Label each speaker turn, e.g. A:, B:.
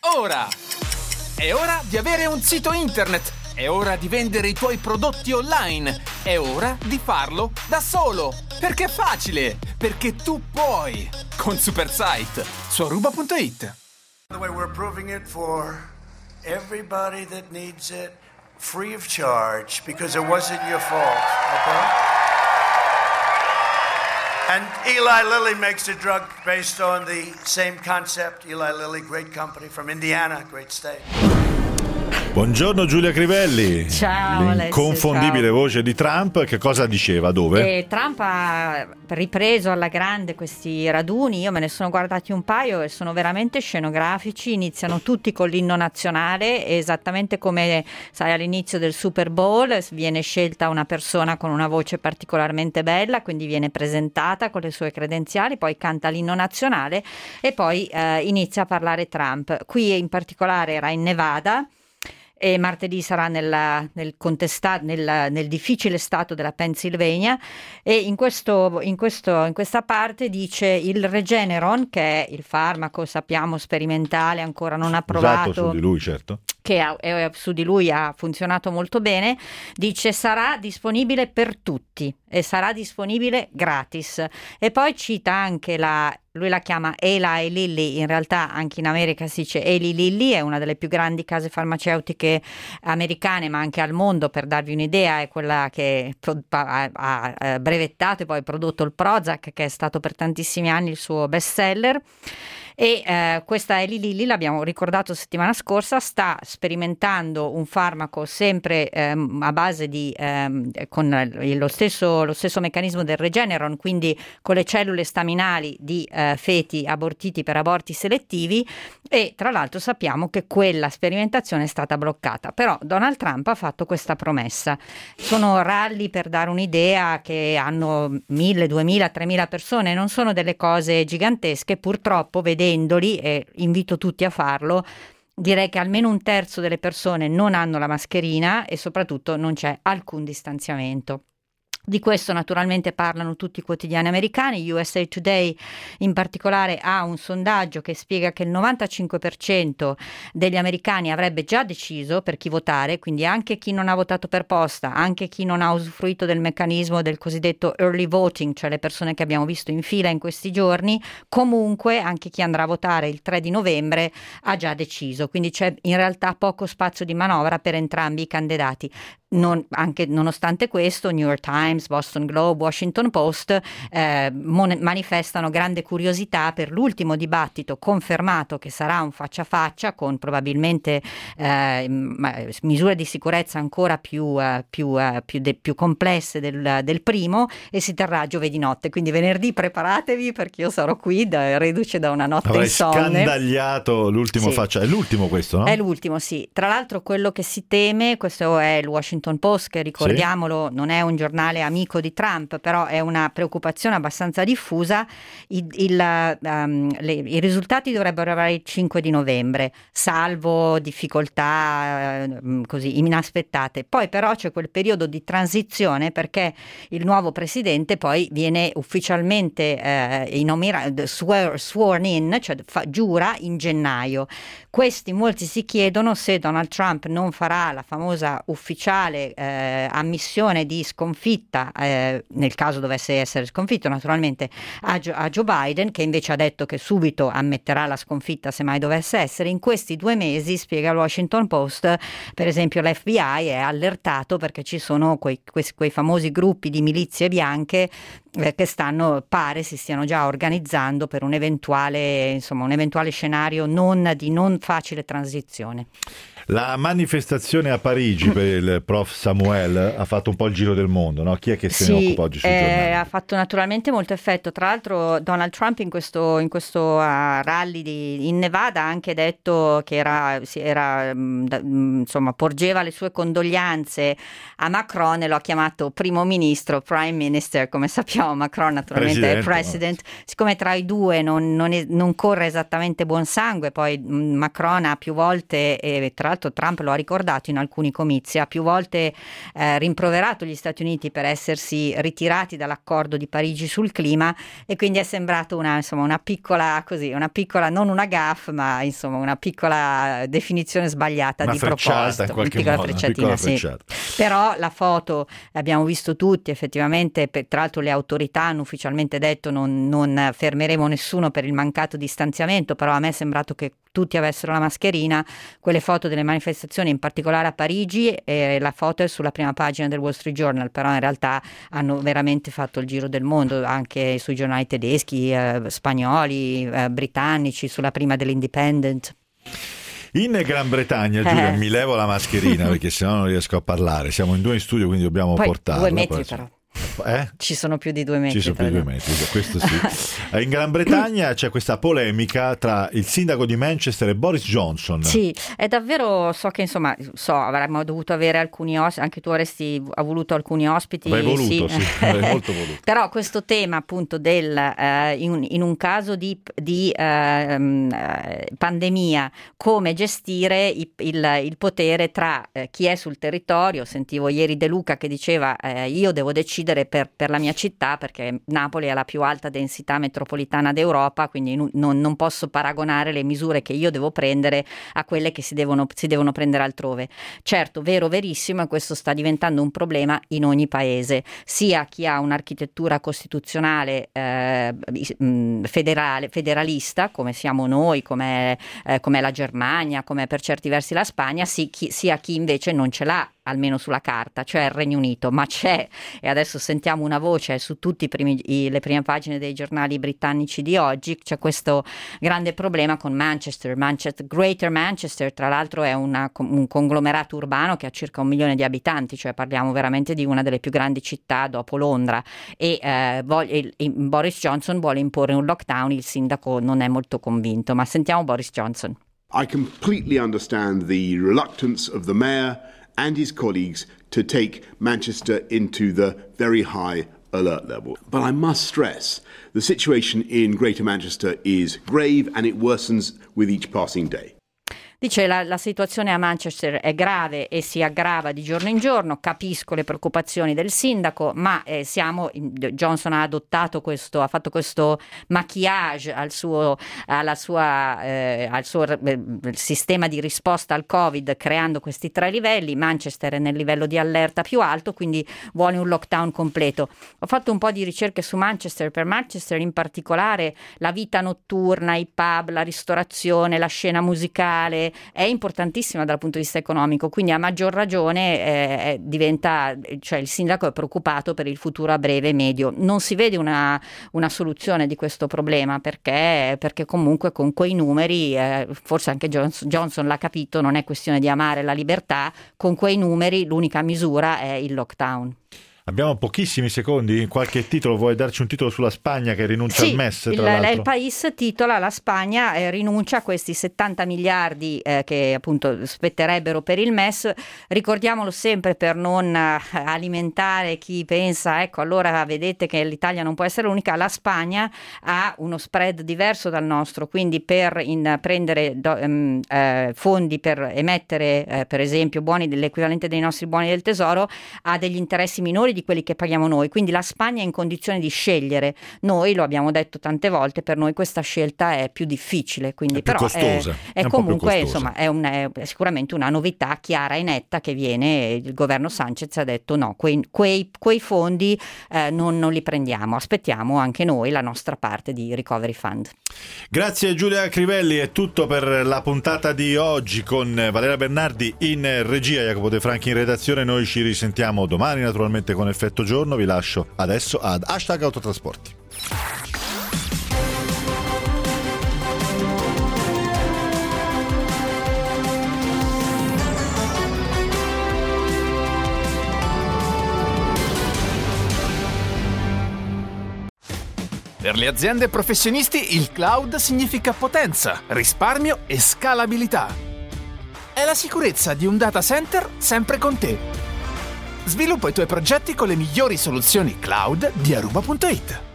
A: ora! È ora di avere un sito internet! È ora di vendere i tuoi prodotti online! È ora di farlo da solo! Perché è facile! Perché tu puoi! Con Supersite su Aruba.it.
B: By the way, we're approving it for everybody that needs it, free of charge, because it wasn't your fault, okay? And Eli Lilly makes a drug based on the same concept. Eli Lilly, great company from Indiana, great state.
C: Buongiorno Giulia Crivelli.
D: Ciao
C: L'inconfondibile
D: Alessio,
C: voce di Trump. Che cosa diceva? Dove?
D: Trump ha ripreso alla grande questi raduni. Io me ne sono guardati un paio e sono veramente scenografici. Iniziano tutti con l'inno nazionale, esattamente come sai all'inizio del Super Bowl viene scelta una persona con una voce particolarmente bella, quindi viene presentata con le sue credenziali, poi canta l'inno nazionale e poi inizia a parlare Trump. Qui in particolare era in Nevada. E martedì sarà nel difficile stato della Pennsylvania e in questa parte dice il Regeneron, che è il farmaco sappiamo sperimentale ancora non approvato,
C: usato su di lui, certo,
D: che su di lui ha funzionato molto bene, dice sarà disponibile per tutti e sarà disponibile gratis. E poi cita anche lui la chiama Eli Lilly, in realtà anche in America si dice Eli Lilly, è una delle più grandi case farmaceutiche americane ma anche al mondo, per darvi un'idea è quella che ha brevettato e poi prodotto il Prozac, che è stato per tantissimi anni il suo best seller. E questa Eli Lilly, l'abbiamo ricordato settimana scorsa, sta sperimentando un farmaco sempre a base di con lo stesso meccanismo del Regeneron, quindi con le cellule staminali di feti abortiti per aborti selettivi, e tra l'altro sappiamo che quella sperimentazione è stata bloccata. Però Donald Trump ha fatto questa promessa. Sono rally, per dare un'idea, che hanno 1.000, 2.000, 3.000 persone, non sono delle cose gigantesche. Purtroppo vedendoli, e invito tutti a farlo, direi che almeno un terzo delle persone non hanno la mascherina e soprattutto non c'è alcun distanziamento. Di questo naturalmente parlano tutti i quotidiani americani. USA Today in particolare ha un sondaggio che spiega che il 95% degli americani avrebbe già deciso per chi votare, quindi anche chi non ha votato per posta, anche chi non ha usufruito del meccanismo del cosiddetto early voting, cioè le persone che abbiamo visto in fila in questi giorni, comunque anche chi andrà a votare il 3 di novembre ha già deciso, quindi c'è in realtà poco spazio di manovra per entrambi i candidati. Anche nonostante questo, New York Times, Boston Globe, Washington Post manifestano grande curiosità per l'ultimo dibattito confermato, che sarà un faccia a faccia con probabilmente misure di sicurezza ancora più complesse del primo, e si terrà giovedì notte, quindi venerdì preparatevi perché io sarò qui reduce da una notte insonne.
C: Avrai scandagliato l'ultimo
D: sì.
C: Faccia, è l'ultimo questo, no?
D: È l'ultimo, sì. Tra l'altro quello che si teme, questo è il Washington Post, che ricordiamolo non è un giornale amico di Trump, però è una preoccupazione abbastanza diffusa. I risultati dovrebbero arrivare il 5 di novembre, salvo difficoltà così inaspettate. Poi però c'è quel periodo di transizione, perché il nuovo presidente poi viene ufficialmente sworn in, cioè giura in gennaio. Molti si chiedono se Donald Trump non farà la famosa ufficiale ammissione di sconfitta, nel caso dovesse essere sconfitto naturalmente, a Joe Biden, che invece ha detto che subito ammetterà la sconfitta se mai dovesse essere. In questi 2 mesi, spiega il Washington Post, per esempio l'FBI è allertato perché ci sono quei famosi gruppi di milizie bianche che pare si stiano già organizzando per un eventuale scenario di non facile transizione.
C: La manifestazione a Parigi per il prof Samuel ha fatto un po' il giro del mondo, no? Chi è che se ne occupa oggi sui giornali?
D: Ha fatto naturalmente molto effetto. Tra l'altro Donald Trump in questo rally in Nevada ha anche detto che porgeva le sue condoglianze a Macron e lo ha chiamato primo ministro, prime minister, come sappiamo. Macron naturalmente è president. Siccome tra i due non corre esattamente buon sangue, poi Macron ha più volte, e tra l'altro Trump lo ha ricordato in alcuni comizi, ha più volte volte rimproverato gli Stati Uniti per essersi ritirati dall'accordo di Parigi sul clima, e quindi è sembrato una piccola, non una gaffe, ma insomma una piccola definizione sbagliata di proposito,
C: una piccola frecciatina,
D: sì. Però la foto l'abbiamo visto tutti, effettivamente, tra l'altro le autorità hanno ufficialmente detto non fermeremo nessuno per il mancato distanziamento, però a me è sembrato che tutti avessero la mascherina. Quelle foto delle manifestazioni, in particolare a Parigi, la foto è sulla prima pagina del Wall Street Journal, però in realtà hanno veramente fatto il giro del mondo, anche sui giornali tedeschi, spagnoli, britannici, sulla prima dell'Independent.
C: In Gran Bretagna, Giulia, mi levo la mascherina perché sennò non riesco a parlare. Siamo in 2 in studio, quindi dobbiamo portarla.
D: 2 metri però. Ci sono più di 2 metri.
C: Ci sono più di 2 metri, questo sì. In Gran Bretagna c'è questa polemica tra il sindaco di Manchester e Boris Johnson.
D: Sì, è davvero, avremmo dovuto avere alcuni ospiti, anche tu avresti voluto alcuni ospiti.
C: Avrei voluto, sì, avrei molto voluto.
D: Però questo tema appunto in un caso di pandemia, come gestire il potere tra chi è sul territorio. Sentivo ieri De Luca che diceva io devo decidere per la mia città, perché Napoli ha la più alta densità metropolitana d'Europa, quindi non posso paragonare le misure che io devo prendere a quelle che si devono prendere altrove. Certo, verissimo, e questo sta diventando un problema in ogni paese, sia chi ha un'architettura costituzionale federalista, come siamo noi, come la Germania, come per certi versi la Spagna, sia chi invece non ce l'ha, almeno sulla carta, cioè il Regno Unito, ma c'è, e adesso sentiamo una voce su tutte le prime pagine dei giornali britannici di oggi, c'è questo grande problema con Manchester, Greater Manchester, tra l'altro è un conglomerato urbano che ha circa 1 milione di abitanti, cioè parliamo veramente di una delle più grandi città dopo Londra, e Boris Johnson vuole imporre un lockdown, il sindaco non è molto convinto, ma sentiamo Boris Johnson.
E: I completely understand the reluctance of the mayor and his colleagues to take Manchester into the very high alert level. But I must stress, the situation in Greater Manchester is grave and it worsens with each passing day.
D: Dice la situazione a Manchester è grave e si aggrava di giorno in giorno, capisco le preoccupazioni del sindaco, ma Johnson ha fatto questo maquillage al suo sistema di risposta al Covid, creando questi 3 livelli. Manchester è nel livello di allerta più alto, quindi vuole un lockdown completo. Ho fatto un po' di ricerche su Manchester, per Manchester in particolare la vita notturna, i pub, la ristorazione, la scena musicale è importantissima dal punto di vista economico, quindi a maggior ragione cioè il sindaco è preoccupato per il futuro a breve e medio. Non si vede una soluzione di questo problema perché comunque con quei numeri, forse anche Johnson l'ha capito, non è questione di amare la libertà, con quei numeri l'unica misura è il lockdown.
C: Abbiamo pochissimi secondi, qualche titolo, vuoi darci un titolo sulla Spagna che rinuncia al MES?
D: Il País titola la Spagna rinuncia a questi 70 miliardi che appunto spetterebbero per il MES. Ricordiamolo sempre per non alimentare chi pensa, ecco allora vedete che l'Italia non può essere l'unica. La Spagna ha uno spread diverso dal nostro, quindi per prendere fondi per emettere per esempio buoni dell'equivalente dei nostri buoni del tesoro ha degli interessi minori di quelli che paghiamo noi, quindi la Spagna è in condizione di scegliere. Noi lo abbiamo detto tante volte, per noi questa scelta è più difficile, quindi
C: è più
D: però
C: costosa,
D: è comunque insomma è sicuramente una novità chiara e netta che viene. Il governo Sanchez ha detto no, quei fondi non li prendiamo, aspettiamo anche noi la nostra parte di Recovery Fund.
C: Grazie Giulia Crivelli, è tutto per la puntata di oggi con Valeria Bernardi in regia, Jacopo De Franchi in redazione. Noi ci risentiamo domani naturalmente con Effetto Giorno. Vi lascio adesso ad #autotrasporti.
A: Per le aziende e professionisti il cloud significa potenza, risparmio e scalabilità. È la sicurezza di un data center sempre con te. Sviluppa i tuoi progetti con le migliori soluzioni cloud di Aruba.it.